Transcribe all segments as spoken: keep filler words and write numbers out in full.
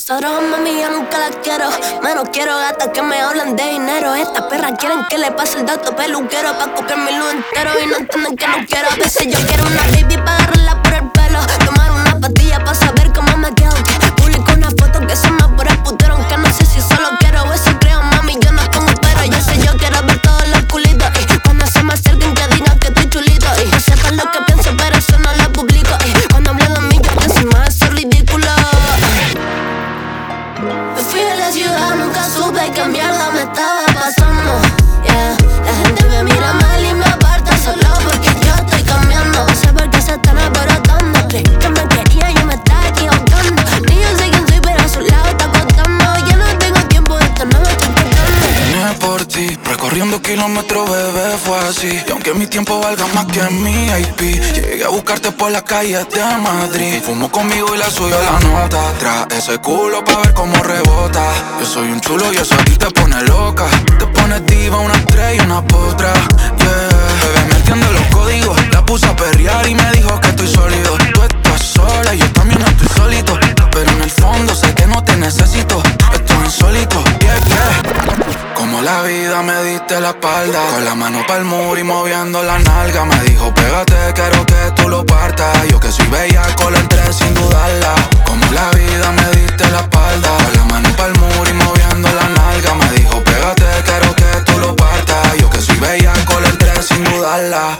Nosotros, mami, yo nunca la quiero. Menos quiero gatas que me hablan de dinero. Estas perras quieren que le pase el dato peluquero pa' copiar mi look entero y no entienden que no quiero. A veces yo quiero una baby pa' agarrarla por el pelo. Tomar una pastilla pa' saber cómo me quedo. Que publico una foto que son más por el putero. Aunque no sé si solo quiero o eso creo, mami, yo no pongo pero. Yo sé, yo quiero ver todos los culitos. Y cuando se me acerquen que digan que estoy chulito. Y no sepan lo que pienso, pero eso no lo publico. Y cuando hablan de mí, yo pienso más, eso es ridículo. Me fui de la ciudad, nunca supe qué mierda me estaba pasando. Yeah, la gente me mira mal y me aparta solo porque yo estoy cambiando. No sé por qué se están alborotando. Creí que me quería, yo me estaba equivocando. Ni yo sé quién soy, pero a su lado está contando. Yo no tengo tiempo, esto no me está importando. Vine por ti, recorriendo kilómetros, bebé, fue así. Y aunque mi tiempo valga más que mi I P, llegué a buscarte por las calles de Madrid. Fumo conmigo y la suyo la nota. Tras ese culo pa' ver cómo rebota. Yo soy un chulo y eso a ti te pone loca. Te pones diva, una estrella, una potra. Yeah, bebé, me entiende los códigos. La puse a perrear y me dijo que estoy sólido. Tú estás sola y yo también estoy solito. Pero en el fondo sé que no te necesito. Esto es insólito, yeah, yeah. Como la vida me diste la espalda, con la mano pa'l muro y moviendo la nalga. Me dijo pégate, quiero que tú lo partas. Yo que soy bellaco lo entré sin dudarla. Como la vida me diste la espalda, con la mano pa'l muro y moviendo la nalga. Me dijo pégate, quiero que tú lo partas. Yo que soy bellaco lo entré sin dudarla.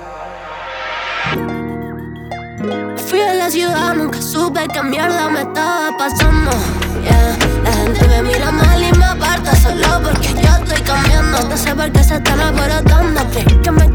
Fui a la ciudad, nunca supe qué mierda me estaba pasando. Yeah, la gente me mira mal y me aparta solo porque yo estoy cambiando. No sé por qué se están alborotando. Creí que me